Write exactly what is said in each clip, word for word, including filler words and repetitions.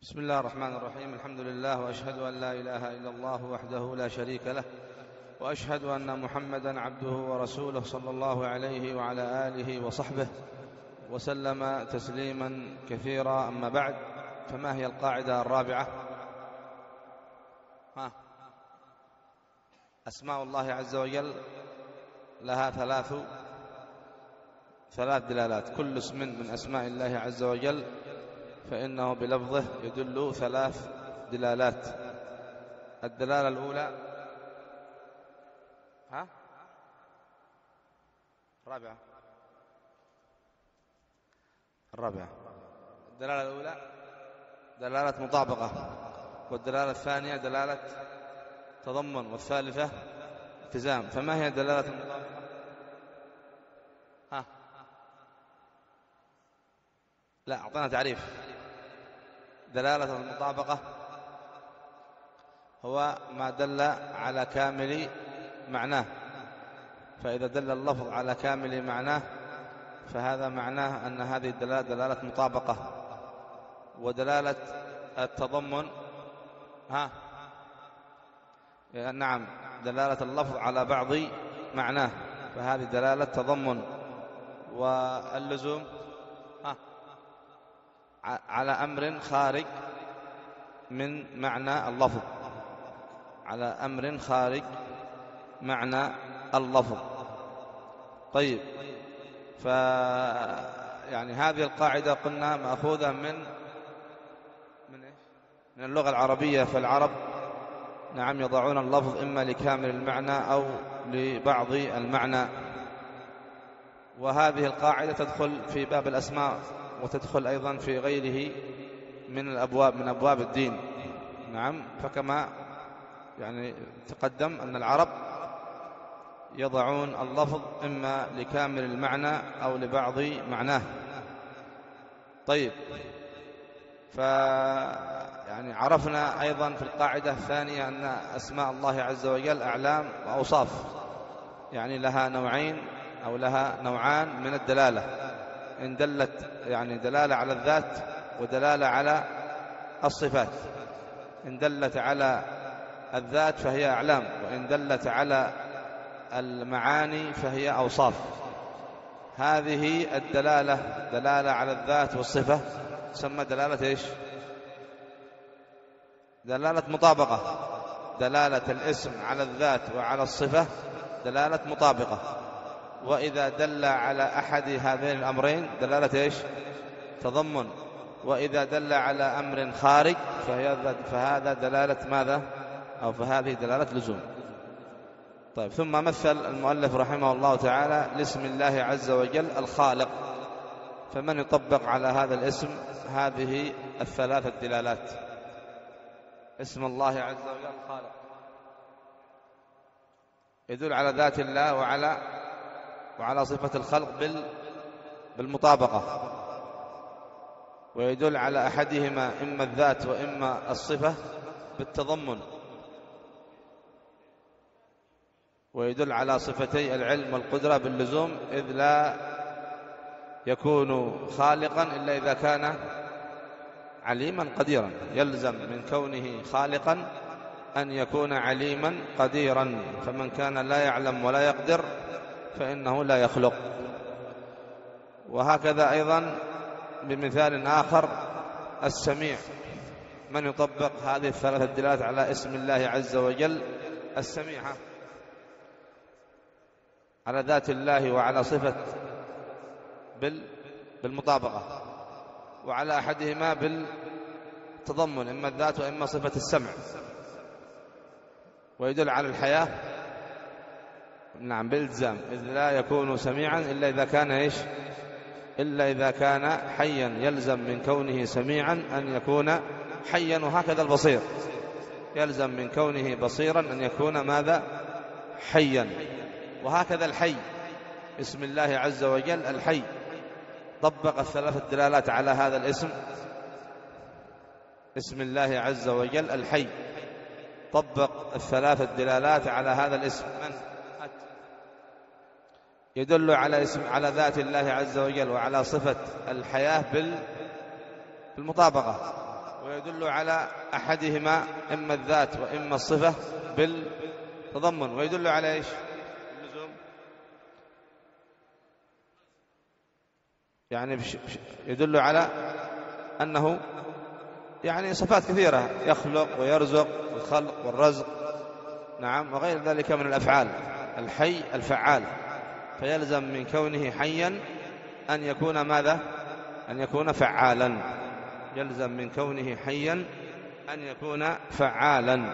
بسم الله الرحمن الرحيم. الحمد لله، وأشهد أن لا إله إلا الله وحده لا شريك له، وأشهد أن محمدا عبده ورسوله صلى الله عليه وعلى آله وصحبه وسلم تسليما كثيرا. أما بعد، فما هي القاعدة الرابعة؟ ها أسماء الله عز وجل لها ثلاث ثلاث دلالات. كل اسم من أسماء الله عز وجل فإنه بلفظه يدل ثلاث دلالات. الدلالة الأولى ها الرابعة الرابعة الدلالة الأولى دلالة مطابقة، والدلالة الثانية دلالة تضمن، والثالثة التزام. فما هي دلالة المطابقة؟ ها لا أعطنا تعريف. دلالة المطابقة هو ما دل على كامل معناه، فإذا دل اللفظ على كامل معناه فهذا معناه أن هذه الدلالة دلالة مطابقة. ودلالة التضمن ها نعم دلالة اللفظ على بعض معناه، فهذه دلالة تضمن. واللزوم ها على أمر خارج من معنى اللفظ، على أمر خارج معنى اللفظ. طيب، ف يعني هذه القاعدة قلنا مأخوذة من من إيش؟ من اللغة العربية. فالعرب نعم يضعون اللفظ إما لكامل المعنى أو لبعض المعنى. وهذه القاعدة تدخل في باب الأسماء، وتدخل أيضا في غيره من الأبواب من أبواب الدين. نعم، فكما يعني تقدم أن العرب يضعون اللفظ إما لكامل المعنى أو لبعض معناه. طيب، ف يعني عرفنا أيضا في القاعدة الثانية أن أسماء الله عز وجل أعلام وأوصاف، يعني لها نوعين أو لها نوعان من الدلالة. إن دلت يعني دلالة على الذات ودلالة على الصفات. إن دلت على الذات فهي أعلام، وإن دلت على المعاني فهي أوصاف. هذه الدلالة دلالة على الذات والصفة تسمى دلالة إيش؟ دلالة مطابقة. دلالة الاسم على الذات وعلى الصفة دلالة مطابقة. وإذا دل على أحد هذين الأمرين دلالة إيش؟ تضمن. وإذا دل على أمر خارج فهي فهذا دلالة ماذا؟ أو فهذه دلالة لزوم. طيب، ثم مثل المؤلف رحمه الله تعالى لاسم الله عز وجل الخالق. فمن يطبق على هذا الاسم هذه الثلاث الدلالات؟ اسم الله عز وجل الخالق يدل على ذات الله وعلى وعلى صفة الخلق بالمطابقة، ويدل على أحدهما إما الذات وإما الصفة بالتضمن، ويدل على صفتي العلم والقدرة باللزوم، إذ لا يكون خالقا إلا إذا كان عليما قديرا. يلزم من كونه خالقا أن يكون عليما قديرا، فمن كان لا يعلم ولا يقدر فإنه لا يخلق. وهكذا أيضا بمثال آخر السميع. من يطبق هذه الثلاثة الدلالات على اسم الله عز وجل السميع على ذات الله وعلى صفة بالمطابقة، وعلى أحدهما بالتضمن إما الذات وإما صفة السمع. ويدل على الحياة نعم بالإلزام، إذ لا يكون سميعا إلا إذا كان إيش؟ إلا إذا كان حيا. يلزم من كونه سميعا أن يكون حيا. وهكذا البصير يلزم من كونه بصيرا أن يكون ماذا؟ حيا. وهكذا الحي، اسم الله عز وجل الحي. طبق الثلاث الدلالات على هذا الاسم، اسم الله عز وجل الحي. طبق الثلاث الدلالات على هذا الاسم. من يدل على اسم على ذات الله عز وجل وعلى صفة الحياة بالمطابقة، ويدل على أحدهما إما الذات وإما الصفة بالتضمن، ويدل على إيش؟ اللزوم يعني يدل على أنه يعني صفات كثيرة، يخلق ويرزق، الخلق والرزق، نعم، وغير ذلك من الأفعال، الحي الفعال، فيلزم من كونه حيا أن يكون ماذا؟ أن يكون فعالا، يلزم من كونه حيا أن يكون فعالا.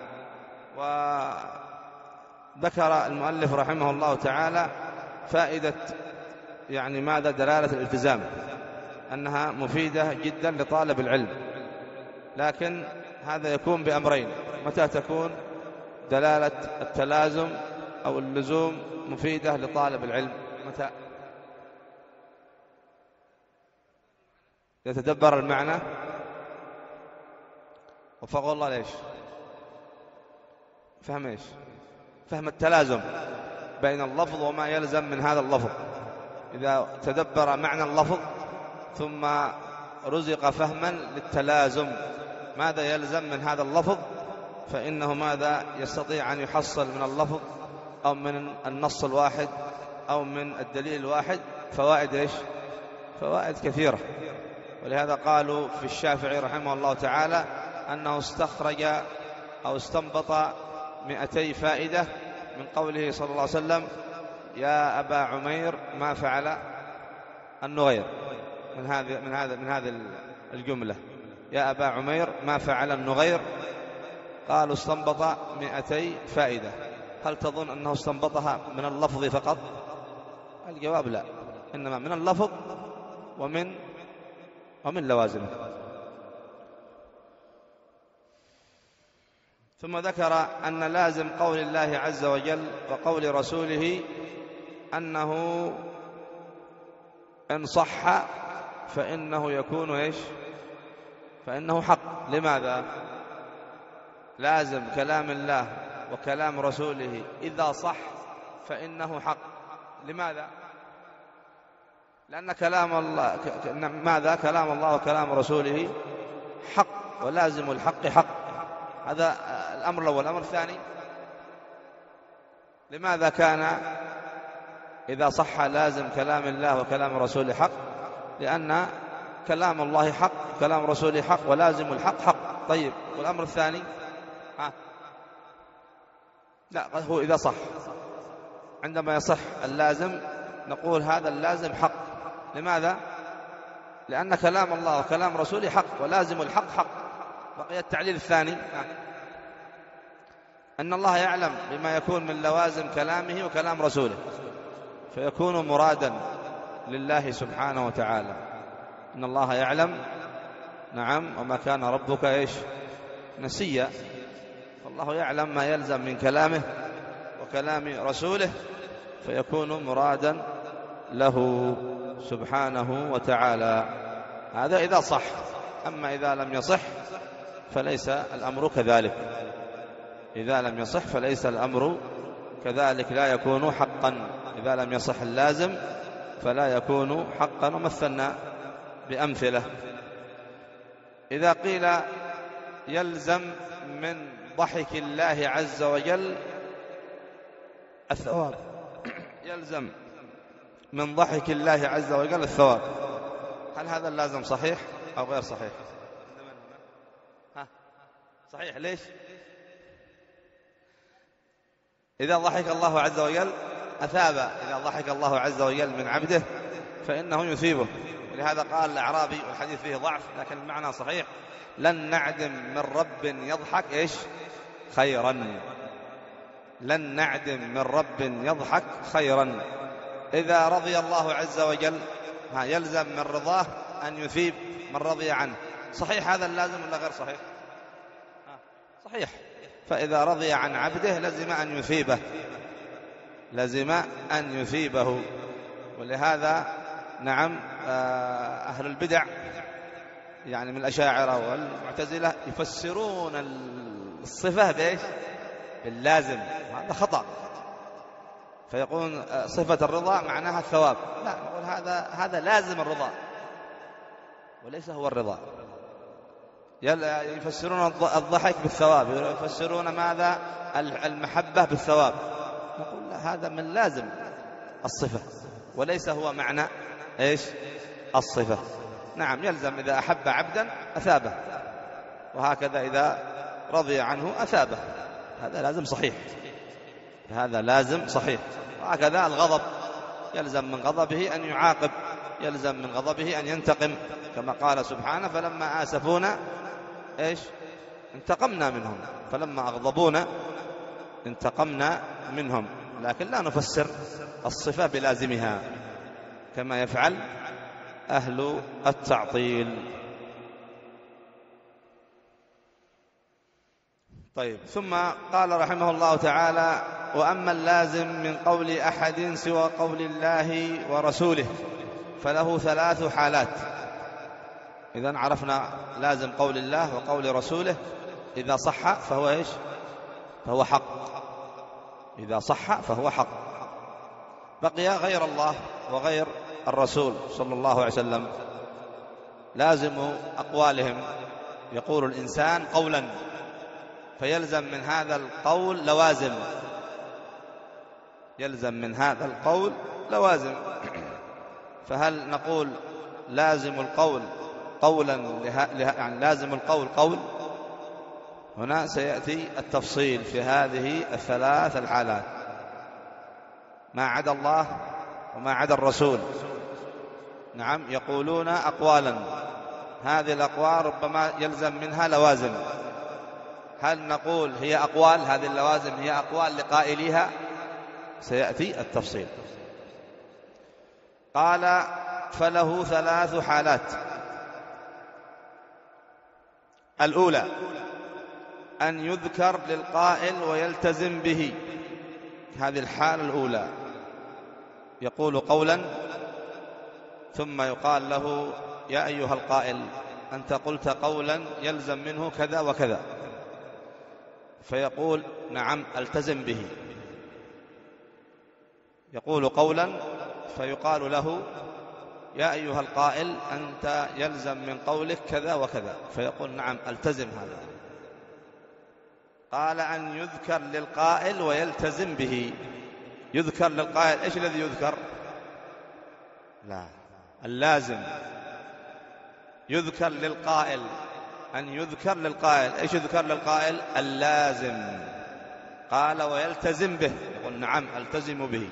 وذكر المؤلف رحمه الله تعالى فائدة يعني ماذا؟ دلالة الالتزام، أنها مفيدة جدا لطالب العلم، لكن هذا يكون بأمرين. متى تكون دلالة التلازم أو اللزوم مفيدة لطالب العلم؟ متى يتدبر المعنى وفق الله ليش؟ فهم إيش؟ فهم التلازم بين اللفظ وما يلزم من هذا اللفظ. إذا تدبر معنى اللفظ ثم رزق فهما للتلازم ماذا يلزم من هذا اللفظ، فإنه ماذا؟ يستطيع أن يحصل من اللفظ أو من النص الواحد أو من الدليل الواحد فوائد إيش؟ فوائد كثيرة. ولهذا قالوا في الشافعي رحمه الله تعالى أنه استخرج أو استنبط مئتي فائدة من قوله صلى الله عليه وسلم: يا أبا عمير ما فعل النغير، من هذه من هذا من هذه الجملة، يا أبا عمير ما فعل النغير. قالوا استنبط مئتي فائدة. هل تظن أنه استنبطها من اللفظ فقط؟ الجواب لا، إنما من اللفظ ومن ومن لوازمه. ثم ذكر أن لازم قول الله عز وجل وقول رسوله أنه إن صح فإنه يكون إيش؟ فإنه حق. لماذا؟ لازم كلام الله وكلام رسوله إذا صح فإنه حق. لماذا؟ لأن كلام الله ماذا؟ كلام الله وكلام رسوله حق، ولازم الحق حق. هذا الأمر الأول. الأمر الثاني: لماذا كان إذا صح لازم كلام الله وكلام رسوله حق؟ لأن كلام الله حق، كلام رسوله حق، ولازم الحق حق. طيب، والأمر الثاني؟ ها؟ لا، هو إذا صح. عندما يصح اللازم نقول هذا اللازم حق. لماذا؟ لأن كلام الله وكلام رسوله حق، ولازم الحق حق. بقي التعليل الثاني: أن الله يعلم بما يكون من لوازم كلامه وكلام رسوله، فيكون مرادا لله سبحانه وتعالى. إن الله يعلم، نعم، وما كان ربك إيش؟ نسيا. فالله يعلم ما يلزم من كلامه وكلام رسوله، فيكون مرادا له سبحانه وتعالى. هذا إذا صح. أما إذا لم يصح فليس الأمر كذلك. إذا لم يصح فليس الأمر كذلك، لا يكون حقا. إذا لم يصح اللازم فلا يكون حقا. ومثلنا بأمثلة. إذا قيل يلزم من ضحك الله عز وجل الثواب، يلزم من ضحك الله عز وجل الثواب، هل هذا اللازم صحيح أو غير صحيح؟ ها؟ صحيح. ليش؟ إذا ضحك الله عز وجل أثاب. إذا ضحك الله عز وجل من عبده فإنه يثيبه. ولهذا قال الأعرابي، والحديث فيه ضعف لكن المعنى صحيح: لن نعدم من رب يضحك إيش؟ خيرا. لن نعدم من رب يضحك خيرا. إذا رضي الله عز وجل ها يلزم من رضاه أن يثيب من رضي عنه. صحيح هذا اللازم ولا غير صحيح؟ صحيح. فإذا رضي عن عبده لزم أن يثيبه، لزم أن يثيبه. ولهذا نعم أهل البدع يعني من الأشاعرة والمعتزلة يفسرون الصفة بإيش؟ باللازم. هذا خطأ. فيقول صفة الرضا معناها الثواب. لا، نقول هذا هذا لازم الرضا وليس هو الرضا. يفسرون الضحك بالثواب، يفسرون ماذا؟ المحبة بالثواب. نقول لا، هذا من لازم الصفة وليس هو معنى إيش؟ الصفة. نعم، يلزم إذا أحب عبدا أثابه، وهكذا إذا رضي عنه أثابه، هذا لازم صحيح، هذا لازم صحيح. وهكذا الغضب، يلزم من غضبه أن يعاقب، يلزم من غضبه أن ينتقم، كما قال سبحانه: فلما آسفونا إيش؟ انتقمنا منهم، فلما أغضبونا انتقمنا منهم. لكن لا نفسر الصفة بلازمها كما يفعل أهل التعطيل. طيب، ثم قال رحمه الله تعالى: وأما اللازم من قول أحد سوى قول الله ورسوله فله ثلاث حالات. إذن عرفنا لازم قول الله وقول رسوله، إذا صح فهو إيش؟ فهو حق، إذا صح فهو حق. بقي غير الله وغير الرسول صلى الله عليه وسلم، لازم أقوالهم، يقول الإنسان قولا فيلزم من هذا القول لوازم، يلزم من هذا القول لوازم. فهل نقول لازم القول قولا له... يعني لازم القول قول؟ هنا سيأتي التفصيل في هذه الثلاث الحالات، ما عدا الله وما عدا الرسول. نعم، يقولون أقوالا، هذه الأقوال ربما يلزم منها لوازم. هل نقول هي أقوال، هذه اللوازم هي أقوال لقائليها؟ سيأتي التفصيل. قال: فله ثلاث حالات. الأولى أن يذكر للقائل ويلتزم به، هذه الحالة الأولى، يقول قولا ثم يقال له: يا أيها القائل، أنت قلت قولا يلزم منه كذا وكذا، فيقول: نعم ألتزم به. يقول قولا فيقال له: يا أيها القائل، أنت يلزم من قولك كذا وكذا، فيقول: نعم ألتزم هذا. قال: أن يذكر للقائل ويلتزم به. يذكر للقائل، إيش الذي يذكر؟ لا، اللازم. يذكر للقائل، أن يذكر للقائل، إيش يذكر للقائل؟ اللازم. قال: ويلتزم به، يقول: نعم ألتزم به.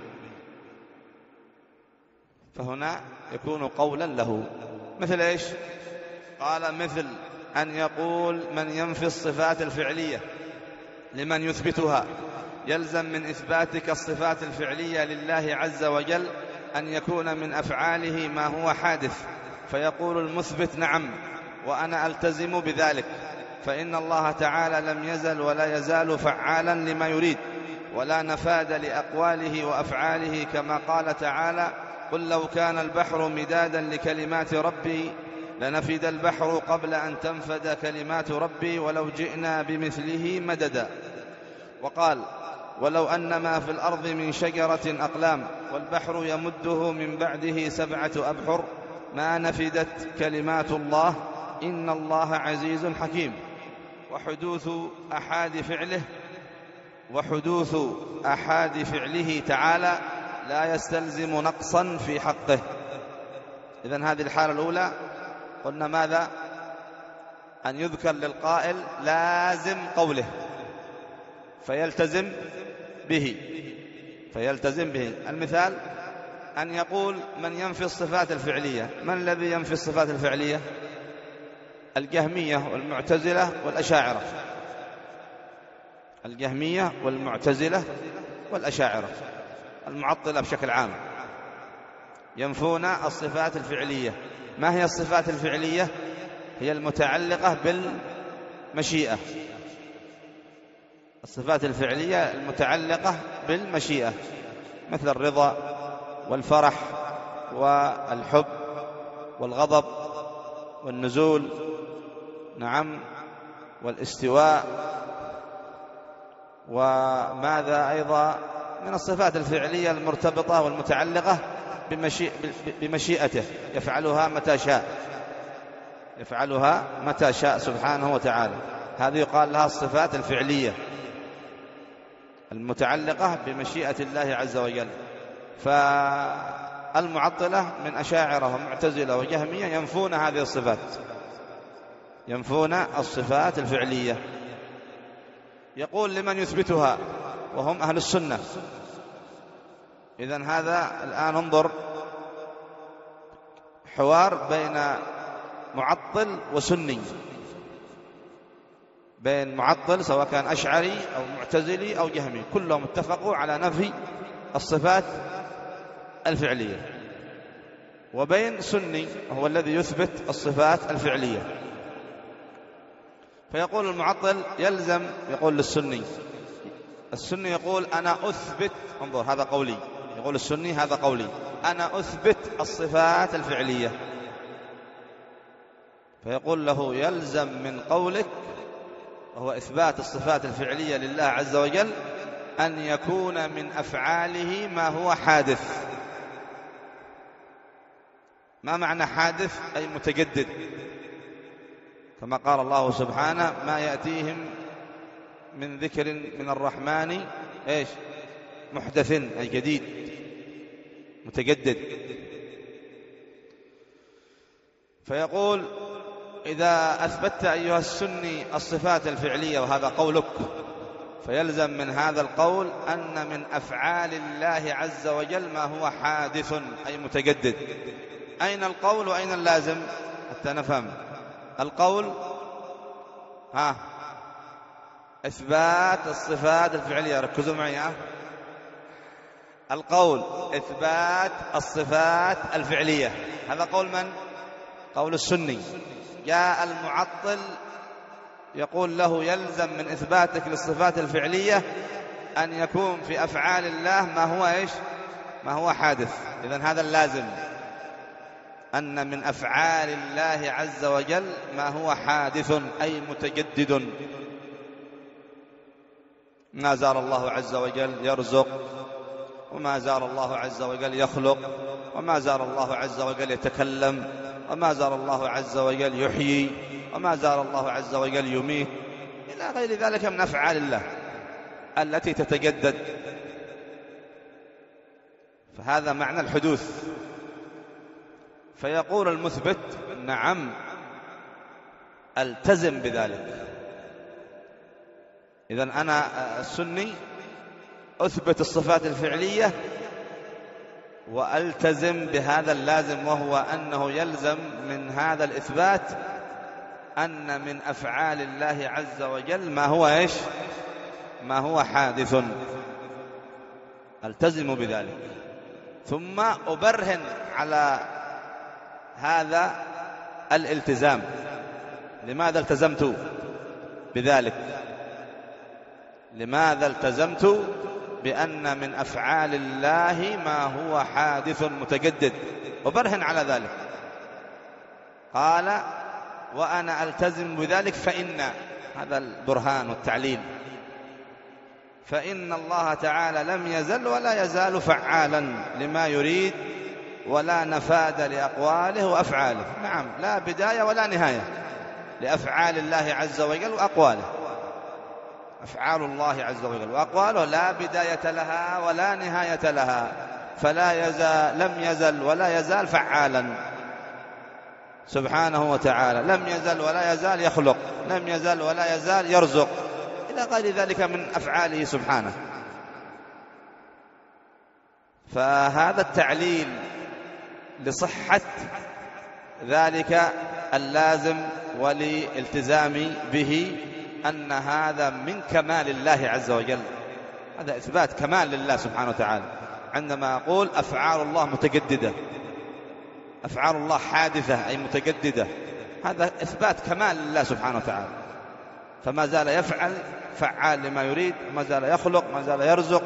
فهنا يكون قولا له. مثل إيش؟ قال: مثل أن يقول من ينفي الصفات الفعلية لمن يثبتها، يلزم من إثباتك الصفات الفعلية لله عز وجل أن يكون من أفعاله ما هو حادث، فيقول المثبت: نعم وأنا ألتزم بذلك، فإن الله تعالى لم يزل ولا يزال فعالا لما يريد، ولا نفاد لأقواله وأفعاله، كما قال تعالى: قل لو كان البحر مدادا لكلمات ربي لنفد البحر قبل أن تنفد كلمات ربي ولو جئنا بمثله مددا. وقال: ولو أن ما في الأرض من شجرة أقلام والبحر يمده من بعده سبعة أبحر ما نفدت كلمات الله إن الله عزيز حكيم. وحدوث أحاد فعله وحدوث أحاد فعله تعالى لا يستلزم نقصا في حقه. إذن هذه الحالة الأولى قلنا ماذا؟ أن يذكر للقائل لازم قوله فيلتزم به، فيلتزم به. المثال أن يقول من ينفي الصفات الفعلية. من الذي ينفي الصفات الفعلية؟ الجهمية والمعتزلة والأشاعرة. الجهمية والمعتزلة والأشاعرة، المعطلة بشكل عام، ينفون الصفات الفعلية. ما هي الصفات الفعلية؟ هي المتعلقة بالمشيئة. الصفات الفعلية المتعلقة بالمشيئة، مثل الرضا والفرح والحب والغضب والنزول، نعم، والاستواء، وماذا أيضا من الصفات الفعلية المرتبطة والمتعلقة بمشيئته، يفعلها متى شاء. يفعلها متى شاء سبحانه وتعالى. هذه يقال لها الصفات الفعلية المتعلقة بمشيئة الله عز وجل. فالمعطلة من أشاعرة ومعتزلة وجهمية ينفون هذه الصفات، ينفون الصفات الفعلية. يقول لمن يثبتها وهم أهل السنة. إذن هذا الآن انظر حوار بين معطل وسني، بين معطل سواء كان أشعري أو معتزلي أو جهمي، كلهم اتفقوا على نفي الصفات الفعلية، وبين سني هو الذي يثبت الصفات الفعلية. فيقول المعطل يلزم، يقول للسني، السني يقول أنا أثبت، انظر هذا قولي، يقول السني هذا قولي، أنا أثبت الصفات الفعلية. فيقول له يلزم من قولك وهو إثبات الصفات الفعلية لله عز وجل أن يكون من أفعاله ما هو حادث. ما معنى حادث؟ أي متجدد، كما قال الله سبحانه ما يأتيهم من ذكر من الرحمن إيش محدث، أي جديد متجدد. فيقول إذا أثبتت أيها السني الصفات الفعلية وهذا قولك، فيلزم من هذا القول أن من أفعال الله عز وجل ما هو حادث أي متجدد. أين القول وأين اللازم حتى نفهم؟ القول ها إثبات الصفات الفعلية، ركزوا معي ها. القول إثبات الصفات الفعلية، هذا قول من؟ قول السني. جاء المعطل يقول له يلزم من إثباتك للصفات الفعلية أن يكون في أفعال الله ما هو إيش؟ ما هو حادث. إذن هذا اللازم، أن من أفعال الله عز وجل ما هو حادث أي متجدد. ما زال الله عز وجل يرزق، وما زال الله عز وجل يخلق، وما زال الله عز وجل يتكلم، وما زال الله عز وجل يحيي، وما زال الله عز وجل يميت، إلى غير ذلك من أفعال الله التي تتجدد. فهذا معنى الحدوث. فيقول المثبت نعم ألتزم بذلك. إذن أنا السني أثبت الصفات الفعلية وألتزم بهذا اللازم، وهو أنه يلزم من هذا الإثبات أن من أفعال الله عز وجل ما هو إيش؟ ما هو حادث. ألتزم بذلك، ثم أبرهن على هذا الالتزام. لماذا التزمت بذلك؟ لماذا التزمت بأن من أفعال الله ما هو حادث متجدد؟ وبرهن على ذلك. قال وأنا ألتزم بذلك فإن، هذا البرهان والتعليل، فإن الله تعالى لم يزل ولا يزال فعالا لما يريد، ولا نفاد لأقواله وأفعاله. نعم، لا بداية ولا نهاية لأفعال الله عز وجل وأقواله. أفعال الله عز وجل وأقواله لا بداية لها ولا نهاية لها، فلا يزال، لم يزل ولا يزال فعالا سبحانه وتعالى. لم يزل ولا يزال يخلق، لم يزل ولا يزال يرزق، إلى غير ذلك من أفعاله سبحانه. فهذا التعليل لصحة ذلك اللازم ولالتزام به، أن هذا من كمال الله عز وجل. هذا إثبات كمال لله سبحانه وتعالى. عندما أقول أفعال الله متجددة، أفعال الله حادثة أي متجددة، هذا إثبات كمال لله سبحانه وتعالى. فما زال يفعل، فعال لما يريد، ما زال يخلق، ما زال يرزق،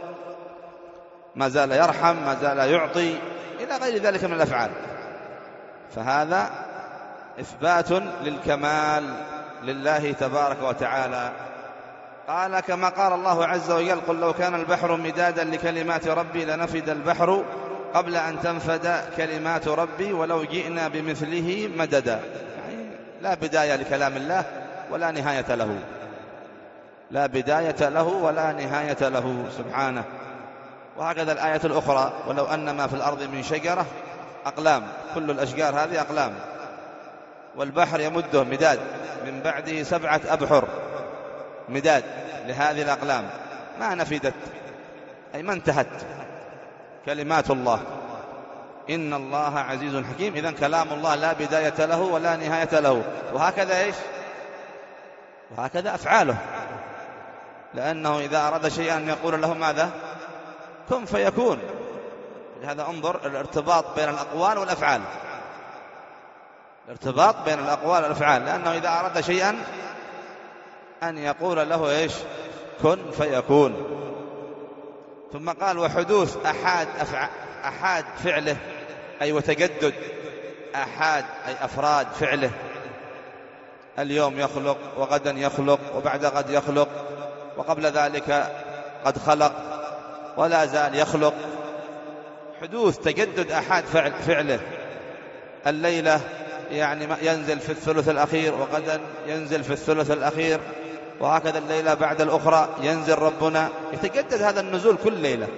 ما زال يرحم، ما زال يعطي، إلى غير ذلك من الأفعال. فهذا إثبات للكمال لله تبارك وتعالى. قال كما قال الله عز وجل قل لو كان البحر مدادا لكلمات ربي لنفد البحر قبل أن تنفد كلمات ربي ولو جئنا بمثله مددا. يعني لا بداية لكلام الله ولا نهاية له، لا بداية له ولا نهاية له سبحانه. وهكذا الآية الأخرى: ولو أن ما في الأرض من شجرة أقلام، كل الأشجار هذه أقلام، والبحر يمده مداد من بعده سبعة أبحر، مداد لهذه الأقلام، ما نفدت، أي ما انتهت كلمات الله. إن الله عزيز حكيم. إذن كلام الله لا بداية له ولا نهاية له. وهكذا إيش؟ وهكذا أفعاله، لأنه إذا أراد شيئا يقول له ماذا؟ كن فيكون. لهذا انظر الارتباط بين الأقوال والأفعال، الارتباط بين الأقوال والأفعال، لأنه إذا أراد شيئا أن يقول له إيش؟ كن فيكون. ثم قال: وحدوث أحاد أفع... أحاد فعله، أي وتجدد أحاد أي أفراد فعله، اليوم يخلق وغدا يخلق وبعد غد يخلق وقبل ذلك قد خلق ولا زال يخلق. حدوث تجدد أحاد فعل فعله، الليلة يعني ينزل في الثلث الأخير وغدا ينزل في الثلث الأخير، وهكذا الليلة بعد الأخرى ينزل ربنا، يتجدد هذا النزول كل ليلة.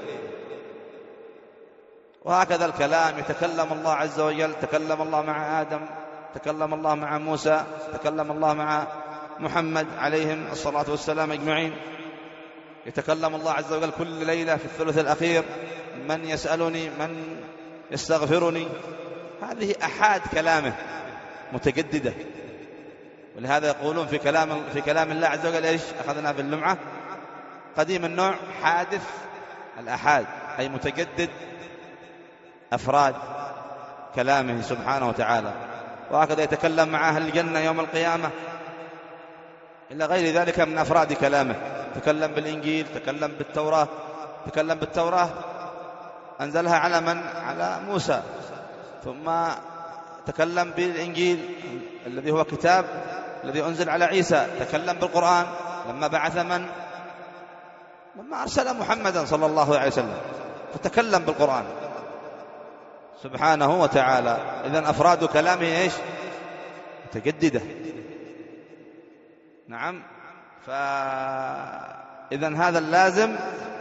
وهكذا الكلام، يتكلم الله عز وجل، تكلم الله مع آدم، تكلم الله مع موسى، تكلم الله مع محمد عليهم الصلاة والسلام أجمعين. يتكلم الله عز وجل كل ليلة في الثلث الأخير: من يسألني، من يستغفرني. هذه أحاد كلامه متجددة. ولهذا يقولون في كلام في كلام الله عز وجل إيش؟ أخذنا في اللمعة: قديم النوع حادث الأحاد، أي متجدد أفراد كلامه سبحانه وتعالى. وهكذا يتكلم مع أهل الجنة يوم القيامة إلى غير ذلك من أفراد كلامه. تكلم بالإنجيل، تكلم بالتوراة، تكلم بالتوراة أنزلها على من؟ على موسى. ثم تكلم بالإنجيل الذي هو كتاب الذي أنزل على عيسى. تكلم بالقرآن لما بعث من؟ لما أرسل محمدا صلى الله عليه وسلم، فتكلم بالقرآن سبحانه وتعالى. إذن أفراد كلامه إيش؟ متجددة. نعم. فإذن هذا اللازم.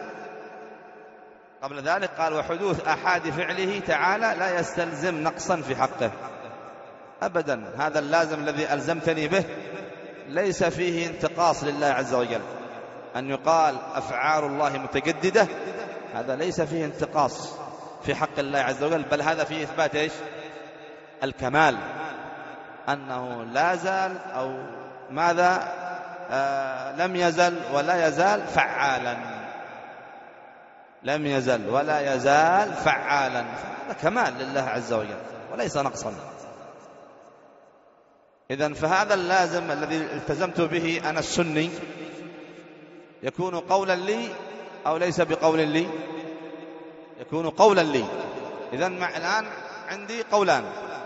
قبل ذلك قال: وحدوث أحاد فعله تعالى لا يستلزم نقصا في حقه أبدا. هذا اللازم الذي ألزمتني به ليس فيه انتقاص لله عز وجل. أن يقال أفعال الله متجددة، هذا ليس فيه انتقاص في حق الله عز وجل، بل هذا فيه إثبات إيش؟ الكمال، أنه لا زال أو ماذا آه لم يزل ولا يزال فعالا، لم يزل ولا يزال فعالا. هذا كمال لله عز وجل وليس نقصا. إذن فهذا اللازم الذي التزمت به أنا السني يكون قولا لي أو ليس بقول لي؟ يكون قولا لي. إذن مع الآن عندي قولان.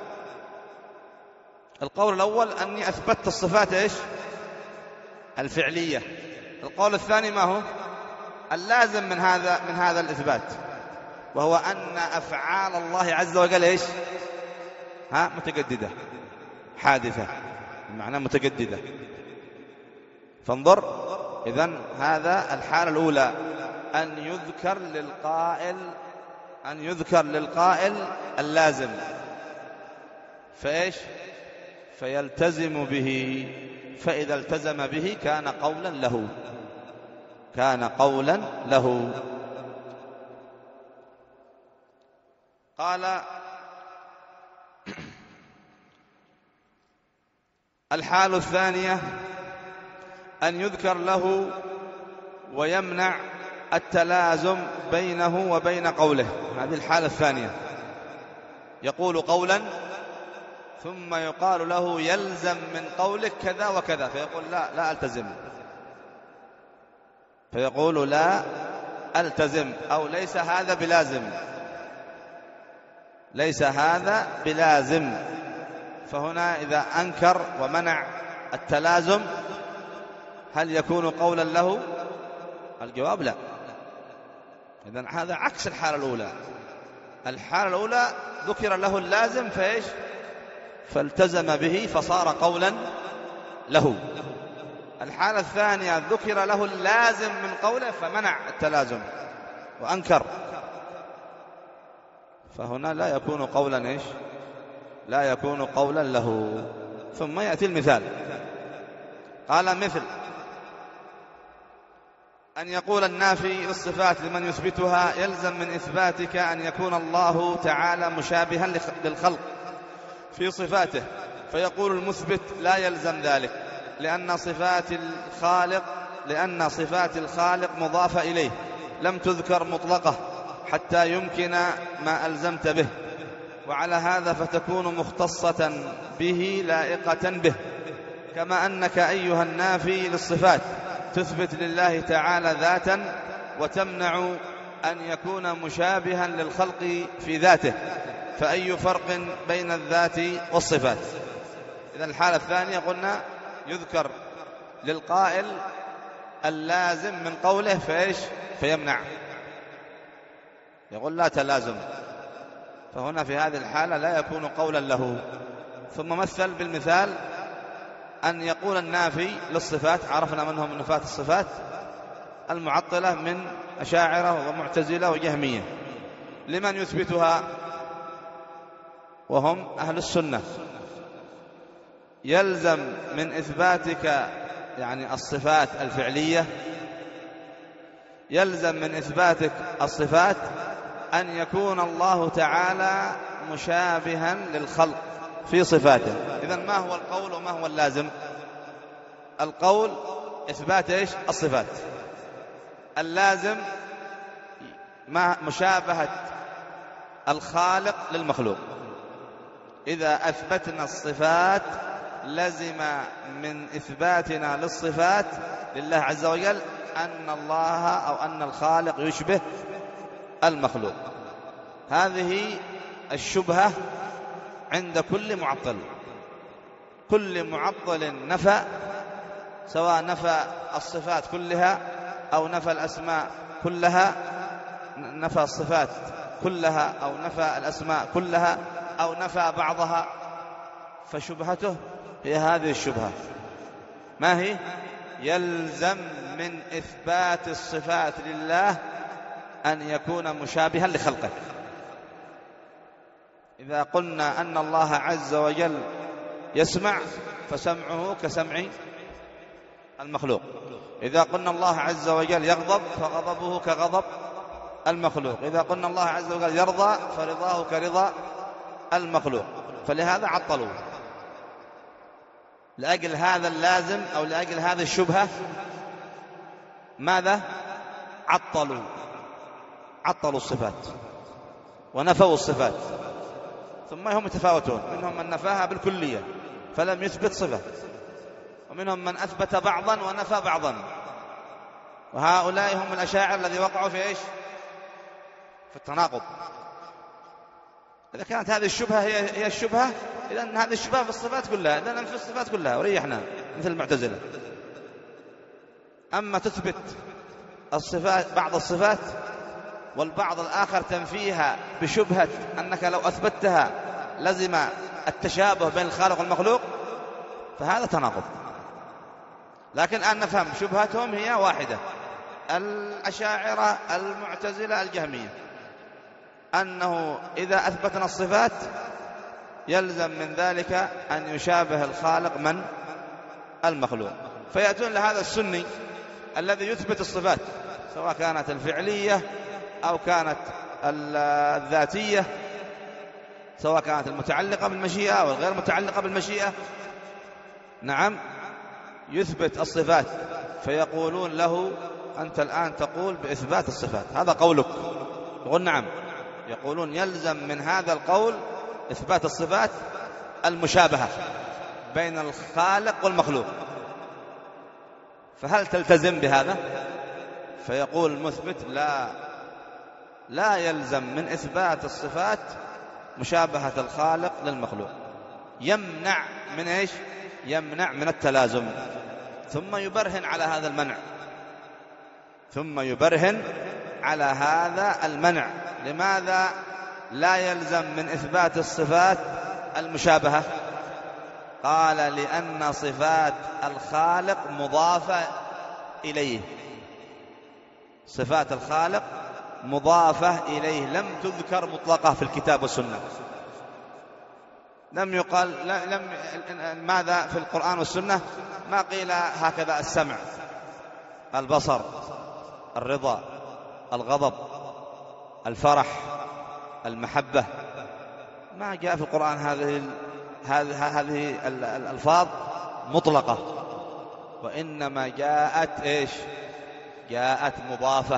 القول الأول أني أثبتت الصفات إيش؟ الفعلية. القول الثاني ما هو؟ اللازم من هذا من هذا الإثبات، وهو أن أفعال الله عز وجل إيش؟ ها متجددة، حادثة، بمعنى متجددة. فانظر، إذن هذا الحالة الأولى، أن يذكر للقائل أن يذكر للقائل اللازم، فإيش؟ فيلتزم به. فإذا التزم به كان قولا له، كان قولا له. قال: الحالة الثانية أن يذكر له ويمنع التلازم بينه وبين قوله. هذه الحالة الثانية، يقول قولا ثم يقال له يلزم من قولك كذا وكذا، فيقول لا لا ألتزم، فيقول لا ألتزم، أو ليس هذا بلازم، ليس هذا بلازم. فهنا إذا أنكر ومنع التلازم هل يكون قولا له؟ الجواب لا. إذن هذا عكس الحالة الأولى. الحالة الأولى ذكر له اللازم فإيش؟ فالتزم به فصار قولا له. الحالة الثانية ذكر له اللازم من قوله فمنع التلازم وأنكر، فهنا لا يكون قولا إيش؟ لا يكون قولا له. ثم يأتي المثال، قال مثل أن يقول النافي للصفات لمن يثبتها يلزم من إثباتك أن يكون الله تعالى مشابها للخلق في صفاته، فيقول المثبت لا يلزم ذلك لأن صفات الخالق لأن صفات الخالق مضافة إليه لم تذكر مطلقة حتى يمكن ما ألزمت به، وعلى هذا فتكون مختصة به لائقة به، كما أنك أيها النافي للصفات تثبت لله تعالى ذاتا وتمنع أن يكون مشابها للخلق في ذاته، فأي فرق بين الذات والصفات؟ إذن الحالة الثانية قلنا يذكر للقائل اللازم من قوله فإيش؟ فيمنع، يقول لا تلازم، فهنا في هذه الحالة لا يكون قولا له. ثم مثل بالمثال أن يقول النافي للصفات، عرفنا منهم نفاة الصفات المعطلة من أشاعرة ومعتزلة وجهمية، لمن يثبتها وهم أهل السنة يلزم من إثباتك يعني الصفات الفعلية يلزم من إثباتك الصفات أن يكون الله تعالى مشابها للخلق في صفاته. إذن ما هو القول وما هو اللازم؟ القول إثبات إيش؟ الصفات. اللازم ما مشابهة الخالق للمخلوق. إذا أثبتنا الصفات لزم من إثباتنا للصفات لله عز وجل أن الله أو أن الخالق يشبه المخلوق. هذه الشبهة عند كل معطل. كل معطل نفى، سواء نفى الصفات كلها أو نفى الأسماء كلها، نفى الصفات كلها أو نفى الأسماء كلها أو نفى بعضها، فشبهته هي هذه الشبهة. ما هي؟ يلزم من إثبات الصفات لله أن يكون مشابها لخلقه. إذا قلنا أن الله عز وجل يسمع فسمعه كسمع المخلوق، إذا قلنا الله عز وجل يغضب فغضبه كغضب المخلوق، إذا قلنا الله عز وجل يرضى فرضاه كرضا المخلوق، فلهذا عطلوا. لأجل هذا اللازم أو لأجل هذه الشبهة ماذا؟ عطلوا عطلوا الصفات ونفوا الصفات. ثم هم متفاوتون، منهم من نفاها بالكلية فلم يثبت صفة، ومنهم من أثبت بعضا ونفى بعضا، وهؤلاء هم الأشاعرة الذي وقعوا في إيش؟ في التناقض. إذا كانت هذه الشبهة هي هي الشبهة، إذن هذه الشبهة في الصفات كلها، إذن ننفي الصفات كلها وريحنا مثل المعتزلة. أما تثبت الصفات بعض الصفات والبعض الآخر تنفيها بشبهة أنك لو أثبتها لزم التشابه بين الخالق والمخلوق، فهذا تناقض. لكن الآن نفهم شبهتهم هي واحدة، الأشاعرة المعتزلة الجهمية، أنه إذا أثبتنا الصفات يلزم من ذلك أن يشابه الخالق من المخلوق، فيأتون لهذا السني الذي يثبت الصفات سواء كانت الفعلية أو كانت الذاتية، سواء كانت المتعلقة بالمشيئة أو الغير متعلقة بالمشيئة، نعم يثبت الصفات، فيقولون له أنت الآن تقول بإثبات الصفات، هذا قولك. يقول نعم، يقولون يلزم من هذا القول إثبات الصفات المشابهة بين الخالق والمخلوق، فهل تلتزم بهذا؟ فيقول المثبت لا لا يلزم من إثبات الصفات مشابهة الخالق للمخلوق، يمنع من إيش؟ يمنع من التلازم. ثم يبرهن على هذا المنع ثم يبرهن على هذا المنع لماذا لا يلزم من إثبات الصفات المشابهة؟ قال لأن صفات الخالق مضافة إليه، صفات الخالق مضافة إليه، لم تذكر مطلقة في الكتاب والسنة. لم يقال لم ماذا في القرآن والسنة؟ ما قيل هكذا السمع، البصر، الرضا، الغضب، الفرح، المحبة، ما جاء في القرآن هذه هذه هذه الألفاظ مطلقة، وإنما جاءت إيش؟ جاءت مضافة،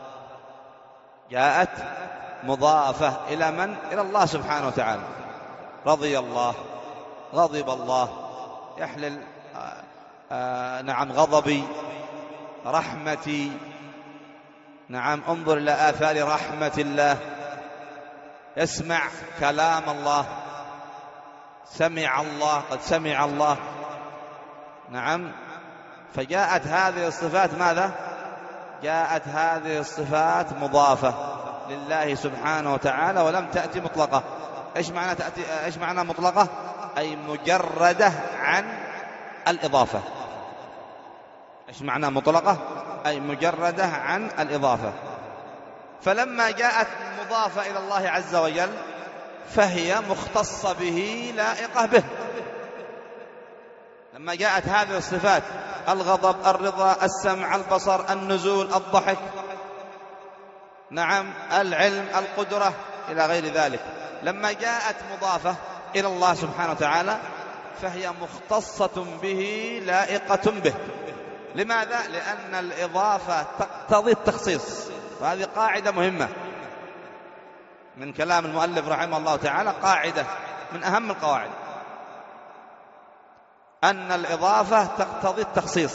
جاءت مضافة إلى من؟ إلى الله سبحانه وتعالى. رضي الله، غضب الله، يحلل آآ آآ نعم غضبي، رحمتي، نعم انظر إلى آثار رحمة الله، يسمع كلام الله، سمع الله، قد سمع الله، نعم. فجاءت هذه الصفات ماذا؟ جاءت هذه الصفات مضافة لله سبحانه وتعالى، ولم تأتي مطلقة. إيش معنى تأتي؟ إيش معنى مطلقة؟ أي مجردة عن الإضافة. إيش معنى مطلقة؟ أي مجردة عن الإضافة. فلما جاءت مضافة إلى الله عز وجل فهي مختصة به، لائقة به. لما جاءت هذه الصفات، الغضب، الرضا، السمع، البصر، النزول، الضحك، نعم، العلم، القدرة، إلى غير ذلك، لما جاءت مضافة إلى الله سبحانه وتعالى فهي مختصة به، لائقة به. لماذا؟ لأن الإضافة تقتضي التخصيص، وهذه قاعدة مهمة من كلام المؤلف رحمه الله تعالى، قاعدة من أهم القواعد، أن الإضافة تقتضي التخصيص.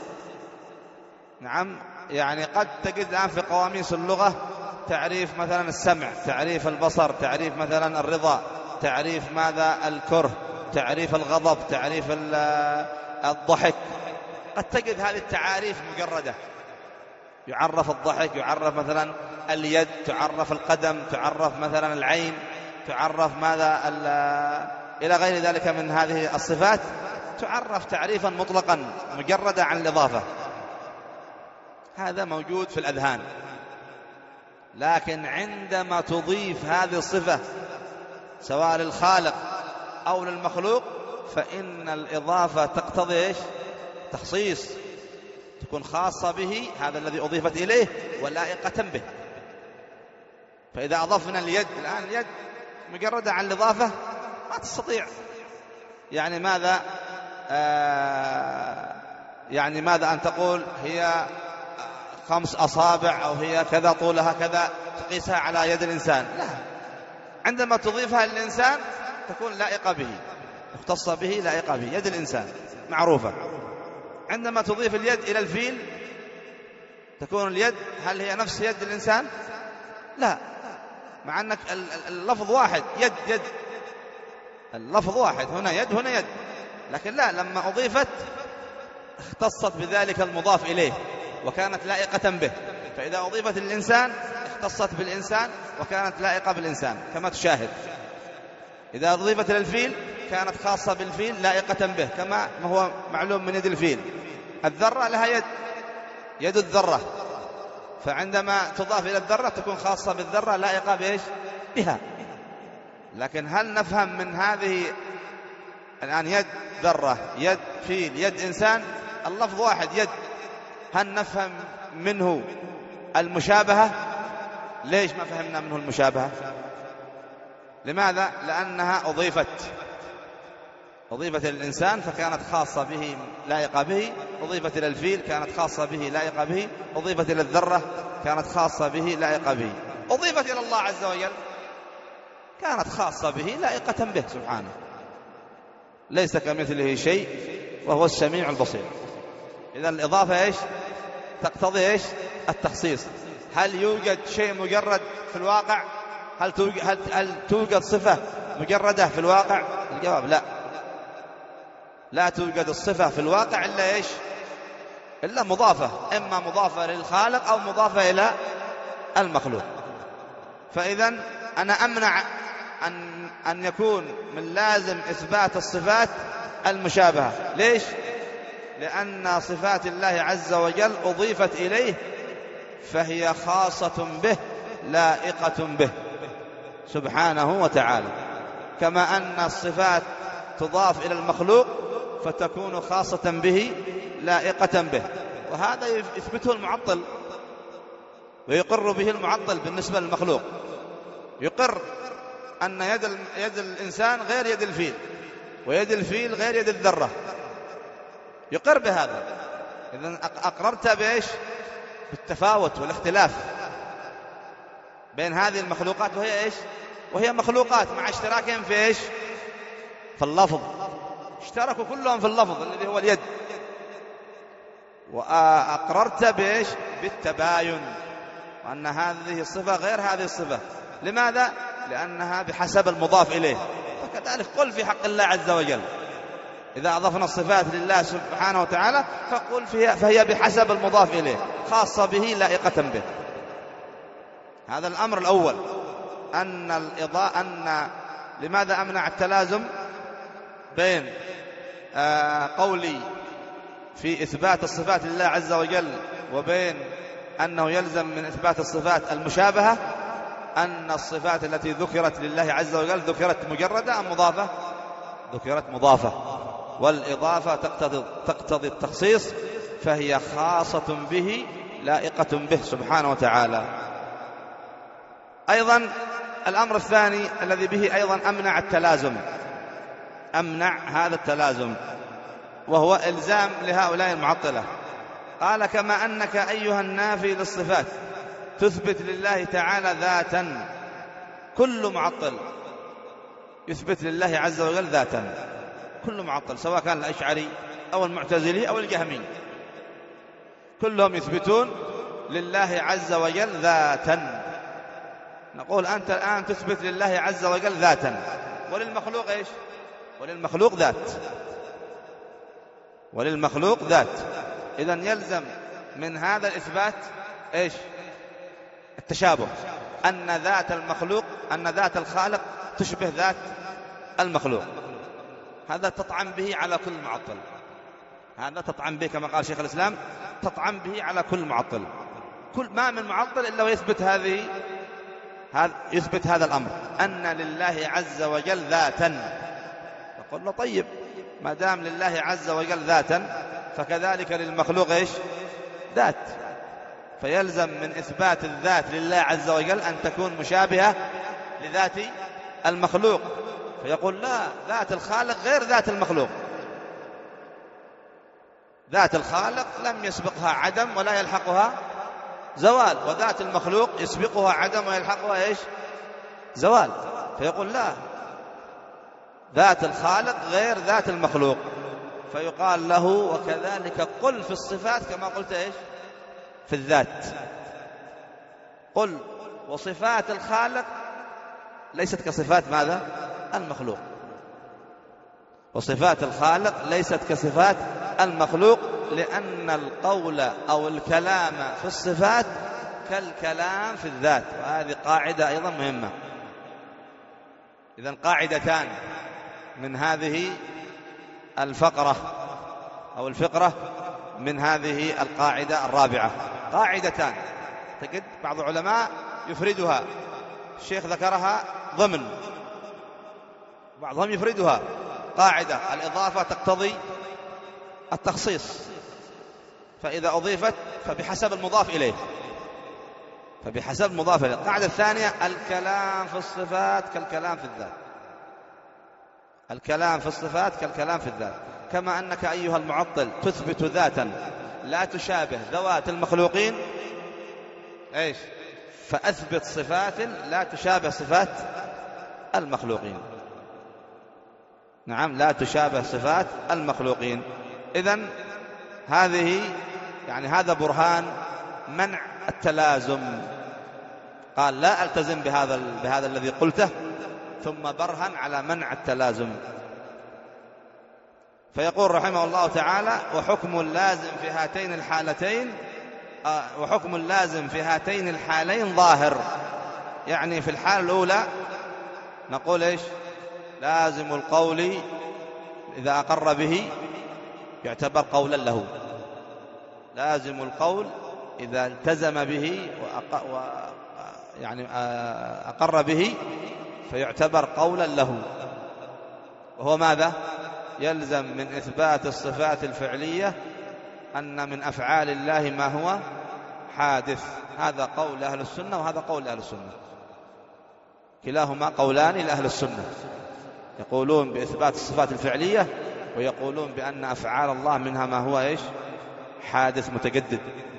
نعم، يعني قد تجد الآن في قواميس اللغة تعريف مثلا السمع، تعريف البصر، تعريف مثلا الرضا، تعريف ماذا؟ الكره، تعريف الغضب، تعريف الضحك. قد تجد هذه التعاريف مجردة، يعرف الضحك، يعرف مثلا اليد، تعرف القدم، تعرف مثلا العين، تعرف ماذا إلى غير ذلك من هذه الصفات، تعرف تعريفا مطلقا مجردا عن الإضافة. هذا موجود في الأذهان، لكن عندما تضيف هذه الصفة سواء للخالق أو للمخلوق فإن الإضافة تقتضي إيش؟ تخصيص، تكون خاصة به، هذا الذي أضيفت إليه، ولائقة به. فإذا أضفنا اليد الآن، اليد مجردة عن الإضافة ما تستطيع، يعني ماذا آه يعني ماذا أن تقول هي خمس أصابع أو هي كذا طولها كذا، تقيسها على يد الإنسان، لا. عندما تضيفها للإنسان تكون لائقة به، مختصة به، لائقة به، يد الإنسان معروفة. عندما تضيف اليد إلى الفيل تكون اليد هل هي نفس يد الإنسان؟ لا، مع أنك اللفظ واحد، يد يد، اللفظ واحد، هنا يد هنا يد، لكن لا، لما أضيفت اختصت بذلك المضاف إليه وكانت لائقة به. فإذا أضيفت للإنسان اختصت بالإنسان وكانت لائقة بالإنسان، كما تشاهد. إذا أضيفت للفيل كانت خاصة بالفيل، لائقة به، كما هو معلوم من يد الفيل. الذرة لها يد، يد الذرة، فعندما تضاف إلى الذرة تكون خاصة بالذرة، لائقة بإيش؟ بها. لكن هل نفهم من هذه الآن يد ذرة، يد فيل، يد إنسان، اللفظ واحد يد، هل نفهم منه المشابهة؟ ليش ما فهمنا منه المشابهة؟ لماذا؟ لأنها أضيفت أضيفت إلى الإنسان فكانت خاصة به، لائقة به. أضيفت إلى الفيل كانت خاصة به، لائقة به. أضيفت إلى الذرة كانت خاصة به، لائقة به. أضيفت إلى الله عز وجل كانت خاصة به، لائقة به سبحانه. ليس كمثله شيء وهو السميع البصير. إذا الإضافة إيش؟ تقتضي إيش؟ التخصيص. هل يوجد شيء مجرد في الواقع؟ هل توجد, هل, هل توجد صفة مجردة في الواقع؟ الجواب لا، لا توجد الصفة في الواقع إلا إيش؟ إلا مضافة، إما مضافة للخالق أو مضافة إلى المخلوق. فإذا أنا أمنع أن, أن يكون من لازم إثبات الصفات المشابهة. ليش؟ لأن صفات الله عز وجل أضيفت إليه فهي خاصة به لائقة به سبحانه وتعالى، كما أن الصفات تضاف إلى المخلوق فتكون خاصة به لائقة به. وهذا يثبته المعطل ويقر به المعطل بالنسبة للمخلوق، يقر أن يد, يد الإنسان غير يد الفيل، ويد الفيل غير يد الذرة، يقر بهذا. إذن أقررت بإيش؟ بالتفاوت والاختلاف بين هذه المخلوقات، وهي إيش؟ وهي مخلوقات مع اشتراكهم في إيش؟ في اللفظ، اشتركوا كلهم في اللفظ الذي هو اليد. وأقررت بإيش؟ بالتباين، وأن هذه الصفة غير هذه الصفة. لماذا؟ لأنها بحسب المضاف إليه. فكذلك قل في حق الله عز وجل، إذا أضفنا الصفات لله سبحانه وتعالى فقل فيها فهي بحسب المضاف إليه، خاصة به لائقة به. هذا الأمر الأول، أن الإضاءة أن لماذا أمنع التلازم بين آه قولي في إثبات الصفات لله عز وجل وبين أنه يلزم من إثبات الصفات المشابهة؟ أن الصفات التي ذكرت لله عز وجل ذكرت مجردة أم مضافة؟ ذكرت مضافة، والإضافة تقتضي, تقتضي التخصيص، فهي خاصة به لائقة به سبحانه وتعالى. أيضا الأمر الثاني الذي به أيضا أمنع التلازم، أمنع هذا التلازم، وهو إلزام لهؤلاء المعطلة. قال كما أنك أيها النافي للصفات تثبت لله تعالى ذاتا، كل معطل يثبت لله عز وجل ذاتا، كل معطل سواء كان الأشعري أو المعتزلي أو الجهمي، كلهم يثبتون لله عز وجل ذاتا. نقول أنت الآن تثبت لله عز وجل ذاتا، وللمخلوق إيش؟ وللمخلوق ذات، وللمخلوق ذات. إذن يلزم من هذا الإثبات إيش؟ التشابه، أن ذات المخلوق أن ذات الخالق تشبه ذات المخلوق. هذا تطعن به على كل معطل، هذا تطعن به كما قال شيخ الإسلام، تطعن به على كل معطل. كل ما من معطل إلا ويثبت هذه هذا يثبت هذا الأمر، أن لله عز وجل ذاتا. فقل له طيب، ما دام لله عز وجل ذاتا فكذلك للمخلوق إيش؟ ذات، فيلزم من إثبات الذات لله عز وجل أن تكون مشابهة لذات المخلوق. فيقول لا، ذات الخالق غير ذات المخلوق، ذات الخالق لم يسبقها عدم ولا يلحقها زوال، وذات المخلوق يسبقها عدم ويلحقها إيش؟ زوال. فيقول لا، ذات الخالق غير ذات المخلوق. فيقال له وكذلك قل في الصفات كما قلت إيش؟ في الذات. قل وصفات الخالق ليست كصفات ماذا؟ المخلوق، وصفات الخالق ليست كصفات المخلوق، لأن القول أو الكلام في الصفات كالكلام في الذات. وهذه قاعدة أيضا مهمة. إذن قاعدتان من هذه الفقرة أو الفقرة من هذه القاعدة الرابعة، قاعدتان تجد بعض العلماء يفردها، الشيخ ذكرها ضمن، بعضهم يفردها. قاعدة الإضافة تقتضي التخصيص، فإذا أضيفت فبحسب المضاف إليه، فبحسب المضاف إليه. القاعدة الثانية الكلام في الصفات كالكلام في الذات، الكلام في الصفات كالكلام في الذات. كما أنك أيها المعطل تثبت ذاتا لا تشابه ذوات المخلوقين إيش؟ فأثبت صفات لا تشابه صفات المخلوقين. نعم، لا تشابه صفات المخلوقين. إذن هذه يعني هذا برهان منع التلازم. قال لا ألتزم بهذا بهذا الذي قلته، ثم برهن على منع التلازم. فيقول رحمه الله تعالى وحكم اللازم في هاتين الحالتين آه وحكم اللازم في هاتين الحالين ظاهر. يعني في الحالة الأولى نقول إيش؟ لازم القول إذا أقر به يعتبر قولا له. لازم القول إذا التزم به وأق... و... يعني أقر به فيعتبر قولا له. وهو ماذا؟ يلزم من إثبات الصفات الفعلية أن من أفعال الله ما هو حادث. هذا قول أهل السنة وهذا قول أهل السنة، كلاهما قولان لأهل السنة، يقولون بإثبات الصفات الفعلية ويقولون بأن أفعال الله منها ما هو إيش؟ حادث متجدد.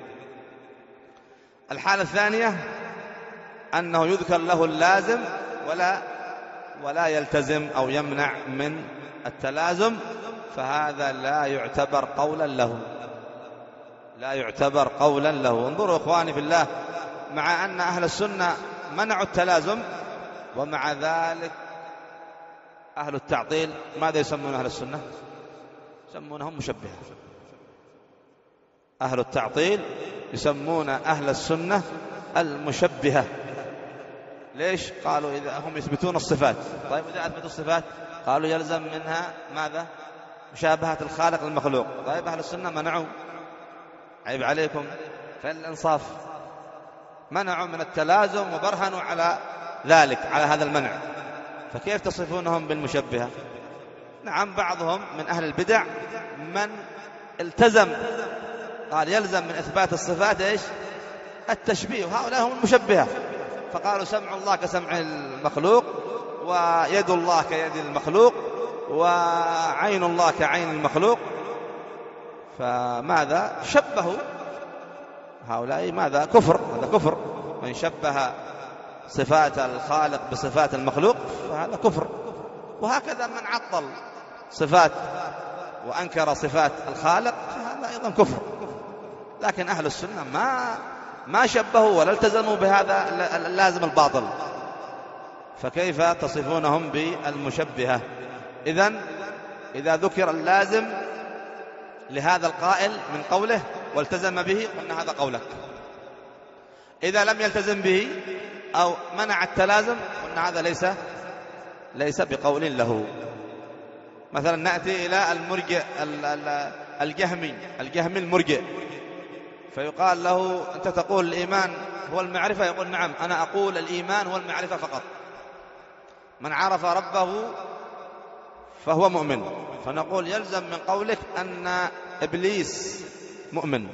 الحالة الثانية أنه يذكر له اللازم ولا ولا يلتزم أو يمنع من التلازم، فهذا لا يعتبر قولا له، لا يعتبر قولا له. انظروا إخواني في الله، مع أن أهل السنة منعوا التلازم ومع ذلك أهل التعطيل ماذا يسمون أهل السنة؟ يسمونهم مشبهة. أهل التعطيل يسمون أهل السنة المشبهة. ليش؟ قالوا إذا هم يثبتون الصفات، طيب إذا أثبتوا الصفات قالوا يلزم منها ماذا؟ مشابهة الخالق للمخلوق. طيب أهل السنة منعوا، عيب عليكم، فالإنصاف منعوا من التلازم وبرهنوا على ذلك، على هذا المنع، فكيف تصفونهم بالمشبهة؟ نعم، بعضهم من أهل البدع من التزم قال يلزم من إثبات الصفات إيش؟ التشبيه، وهؤلاء هم المشبهة، فقالوا سمع الله كسمع المخلوق، ويد الله كيد المخلوق، وعين الله كعين المخلوق، فماذا شبهوا هؤلاء؟ ماذا؟ كفر، هذا كفر. من شبه صفات الخالق بصفات المخلوق فهذا كفر. وهكذا من عطل صفات وأنكر صفات الخالق فهذا أيضا كفر. لكن أهل السنة ما ما شبهوا ولا التزموا بهذا اللازم الباطل، فكيف تصفونهم بالمشبهة؟ إذن إذا ذكر اللازم لهذا القائل من قوله والتزم به قلنا هذا قولك. إذا لم يلتزم به أو منع التلازم قلنا هذا ليس ليس بقول له. مثلا نأتي إلى المرجئ الجهمي الجهمي المرجئ، فيقال له أنت تقول الإيمان هو المعرفة، يقول نعم أنا أقول الإيمان هو المعرفة فقط، من عرف ربه فهو مؤمن. فنقول يلزم من قولك أن إبليس مؤمن،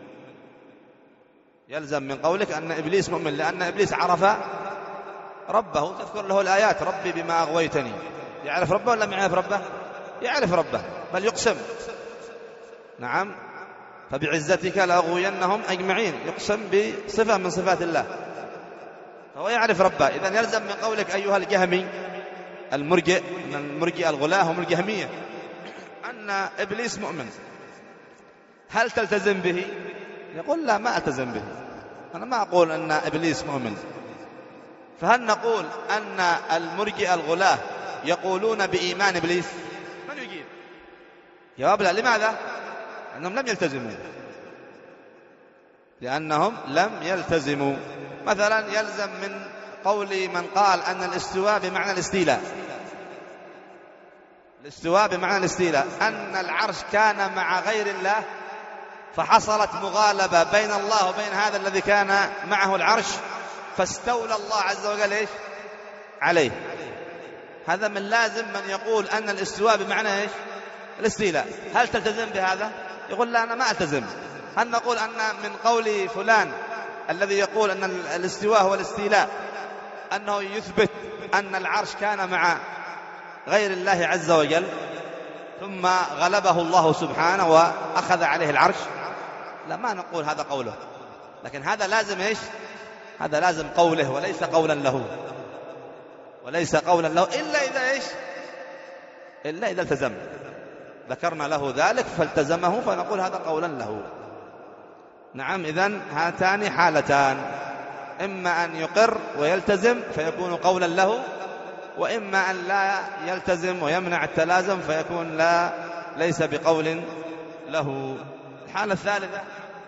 يلزم من قولك أن إبليس مؤمن، لأن إبليس عرف ربه، تذكر له الآيات ربي بما أغويتني. يعرف ربه ولا ما يعرف ربه؟ يعرف ربه، بل يقسم نعم فبعزتك لأغوينهم أجمعين، يقسم بصفة من صفات الله، فهو يعرف ربه. إذن يلزم من قولك أيها الجهمي المرجئ، من المرجئ الغلاة هم الجهمية، أن إبليس مؤمن، هل تلتزم به؟ يقول لا ما ألتزم به، أنا ما أقول أن إبليس مؤمن. فهل نقول أن المرجئ الغلاة يقولون بإيمان إبليس؟ من يجيب؟ جواب لا. لماذا؟ لأنهم لم يلتزموا، لأنهم لم يلتزموا. مثلا يلزم من قول من قال أن الاستواء بمعنى الاستيلاء، الاستواء بمعنى الاستيلاء، أن العرش كان مع غير الله فحصلت مغالبة بين الله وبين هذا الذي كان معه العرش فاستولى الله عز وجل إيش؟ عليه. هذا من لازم من يقول أن الاستواء بمعنى إيش؟ الاستيلاء. هل تلتزم بهذا؟ يقول لا أنا ما ألتزم. هل نقول أن من قول فلان الذي يقول أن الاستواء هو الاستيلاء أنه يثبت أن العرش كان مع غير الله عز وجل ثم غلبه الله سبحانه وأخذ عليه العرش؟ لا، ما نقول هذا قوله، لكن هذا لازم إيش؟ هذا لازم قوله وليس قولا له، وليس قولا له إلا إذا إيش؟ إلا إذا التزم، ذكرنا له ذلك فالتزمه فنقول هذا قولا له. نعم، إذن هاتان حالتان، إما أن يقر ويلتزم فيكون قولا له، وإما أن لا يلتزم ويمنع التلازم فيكون لا ليس بقول له. الحالة الثالثة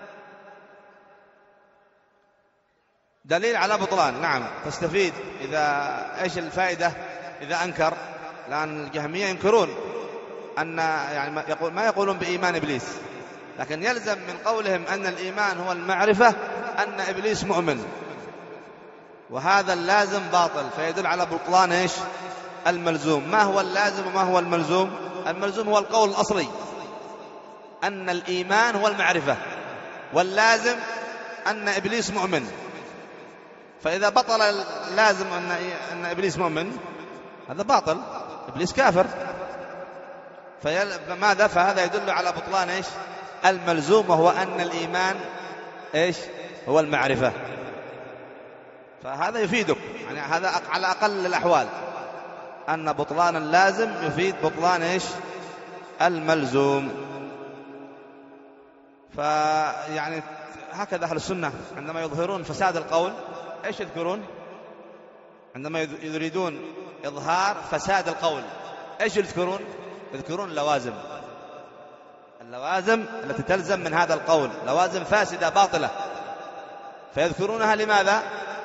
دليل على بطلان. نعم، تستفيد إذا إيش الفائدة إذا أنكر؟ لأن الجهمية ينكرون أن يعني ما, يقول ما يقولون بإيمان إبليس، لكن يلزم من قولهم أن الإيمان هو المعرفة أن إبليس مؤمن، وهذا اللازم باطل، فيدل على بطلان إيش؟ الملزوم. ما هو اللازم وما هو الملزوم؟ الملزوم هو القول الأصلي أن الإيمان هو المعرفة، واللازم أن إبليس مؤمن. فإذا بطل اللازم أن, أن إبليس مؤمن، هذا باطل، إبليس كافر. فماذا؟ فهذا يدل على بطلان إيش؟ الملزوم، وهو أن الإيمان إيش؟ هو المعرفة. فهذا يفيدك، يعني هذا على أقل الأحوال أن بطلان اللازم يفيد بطلان إيش؟ الملزوم. فيعني هكذا أهل السنة عندما يظهرون فساد القول إيش يذكرون؟ عندما يريدون إظهار فساد القول إيش يذكرون؟ يذكرون اللوازم، اللوازم التي تلزم من هذا القول، لوازم فاسدة باطلة، فيذكرونها لماذا؟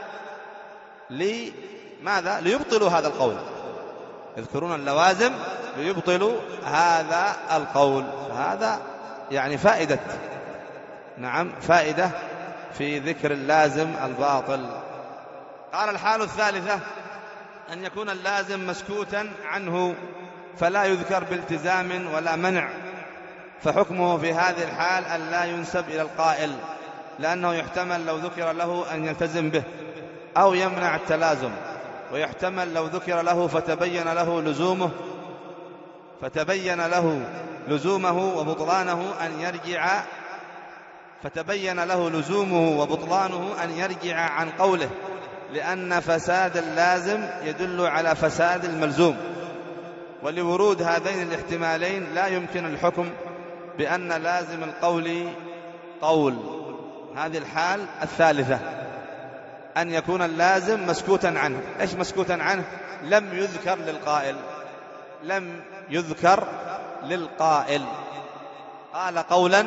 لماذا؟ ليبطلوا هذا القول. يذكرون اللوازم ليبطلوا هذا القول. فهذا يعني فائدة، نعم فائدة في ذكر اللازم الباطل. قال الحال الثالثة أن يكون اللازم مسكوتا عنه فلا يذكر بالتزام ولا منع، فحكمه في هذه الحال أن لا ينسب إلى القائل، لأنه يحتمل لو ذكر له أن يلتزم به أو يمنع التلازم، ويحتمل لو ذكر له فتبين له لزومه فتبين له لزومه وبطلانه أن يرجع فتبين له لزومه وبطلانه أن يرجع عن قوله، لأن فساد اللازم يدل على فساد الملزوم. ولورود هذين الاحتمالين لا يمكن الحكم بأن لازم القول قول. هذه الحال الثالثة أن يكون اللازم مسكوتا عنه. إيش مسكوتا عنه؟ لم يذكر للقائل، لم يذكر للقائل، قال قولا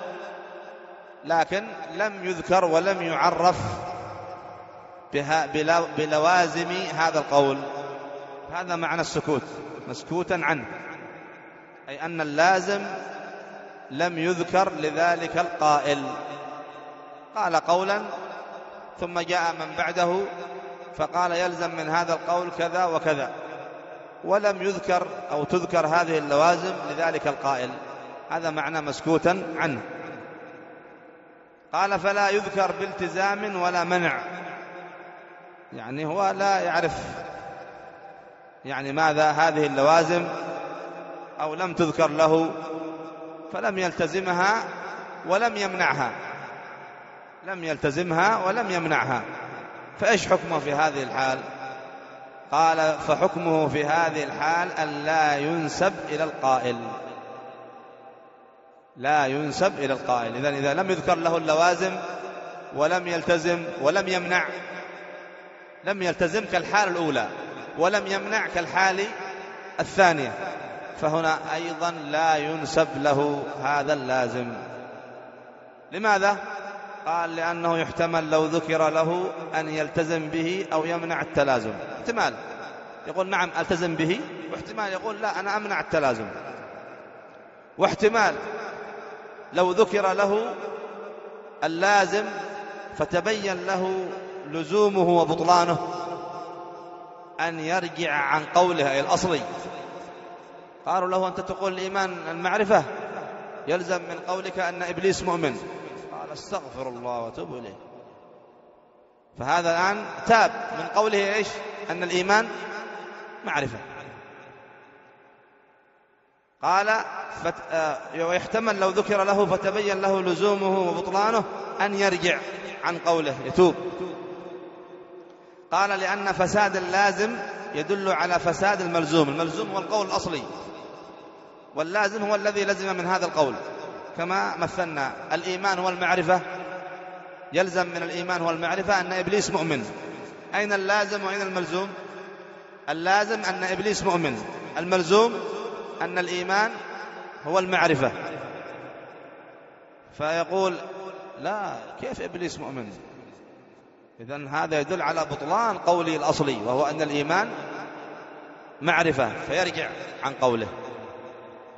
لكن لم يذكر ولم يعرف بها بلوازم هذا القول. هذا معنى السكوت، مسكوتا عنه، أي أن اللازم لم يذكر لذلك القائل، قال قولا ثم جاء من بعده فقال يلزم من هذا القول كذا وكذا، ولم يذكر أو تذكر هذه اللوازم لذلك القائل. هذا معنى مسكوتا عنه. قال فلا يذكر بالتزام ولا منع، يعني هو لا يعرف يعني ماذا هذه اللوازم، أو لم تذكر له فلم يلتزمها ولم يمنعها، لم يلتزمها ولم يمنعها، فإيش حكمه في هذه الحال؟ قال فحكمه في هذه الحال أن لا ينسب إلى القائل، لا ينسب إلى القائل. إذن إذا لم يذكر له اللوازم ولم يلتزم ولم يمنع، لم يلتزم كالحال الأولى ولم يمنع كالحال الثانية، فهنا أيضا لا ينسب له هذا اللازم. لماذا؟ قال لأنه يحتمل لو ذكر له أن يلتزم به أو يمنع التلازم. احتمال يقول نعم ألتزم به، واحتمال يقول لا أنا أمنع التلازم، واحتمال لو ذكر له اللازم فتبين له لزومه وبطلانه أن يرجع عن قوله الأصلي. قالوا له أنت تقول الإيمان المعرفة، يلزم من قولك أن إبليس مؤمن، قال استغفر الله وتوب إليه. فهذا الآن تاب من قوله إيش؟ أن الإيمان معرفة. قال فت... ويحتمل لو ذكر له فتبين له لزومه وبطلانه أن يرجع عن قوله، يتوب. قال لأن فساد اللازم يدل على فساد الملزوم. الملزوم هو القول الأصلي، واللازم هو الذي لزم من هذا القول. كما مثلنا الإيمان هو المعرفة، يلزم من الإيمان هو المعرفة أن إبليس مؤمن. أين اللازم وأين الملزوم؟ اللازم أن إبليس مؤمن، الملزوم أن الإيمان هو المعرفة. فيقول لا، كيف إبليس مؤمن؟ إذن هذا يدل على بطلان قوله الأصلي، وهو أن الإيمان معرفة، فيرجع عن قوله.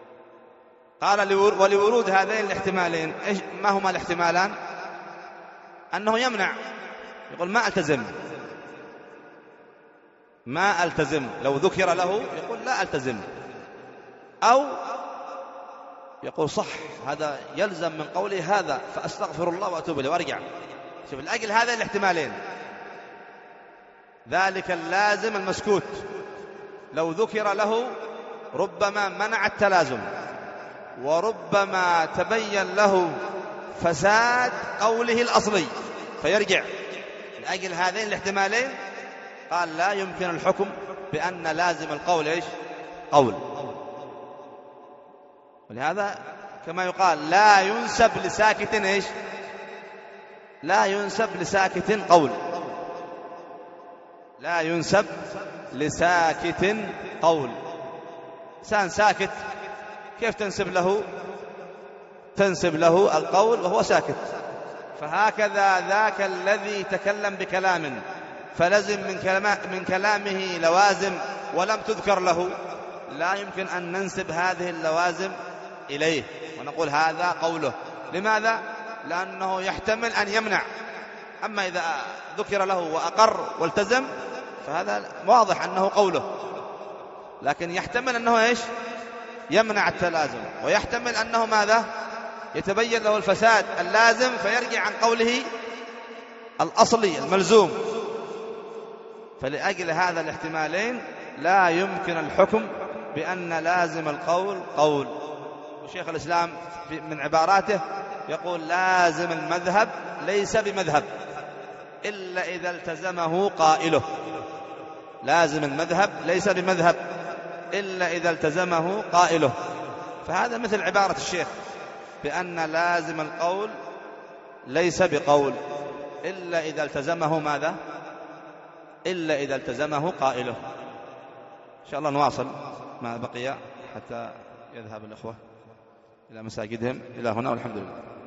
قال ولورود هذين الاحتمالين. إيش ما هما الاحتمالان؟ أنه يمنع، يقول ما ألتزم ما ألتزم لو ذكر له يقول لا ألتزم، أو يقول صح هذا يلزم من قوله هذا فأستغفر الله وأتوب إليه وأرجع. شوف الأجل هذا الاحتمالين، ذلك اللازم المسكوت لو ذكر له ربما منع التلازم، وربما تبين له فساد قوله الأصلي فيرجع. لأجل هذين الاحتمالين قال لا يمكن الحكم بأن لازم القول إيش؟ قول. ولهذا كما يقال لا ينسب لساكت إيش؟ لا ينسب لساكت قول، لا ينسب لساكت قول. إنسان ساكت كيف تنسب له؟ تنسب له القول وهو ساكت. فهكذا ذاك الذي تكلم بكلام فلزم من, من كلامه لوازم ولم تذكر له، لا يمكن أن ننسب هذه اللوازم إليه ونقول هذا قوله. لماذا؟ لأنه يحتمل أن يمنع. أما إذا ذكر له وأقر والتزم فهذا واضح أنه قوله، لكن يحتمل أنه إيش؟ يمنع التلازم، ويحتمل أنه ماذا؟ يتبين له الفساد اللازم فيرجع عن قوله الأصلي الملزوم. فلأجل هذا الاحتمالين لا يمكن الحكم بأن لازم القول قول. وشيخ الإسلام من عباراته يقول لازم المذهب ليس بمذهب إلا إذا التزمه قائله. لازم المذهب ليس بمذهب إلا إذا التزمه قائله. فهذا مثل عبارة الشيخ بأن لازم القول ليس بقول إلا إذا التزمه ماذا؟ إلا إذا التزمه قائله. إن شاء الله نواصل ما بقي حتى يذهب الأخوة إلى مساجدهم. إلى هنا والحمد لله.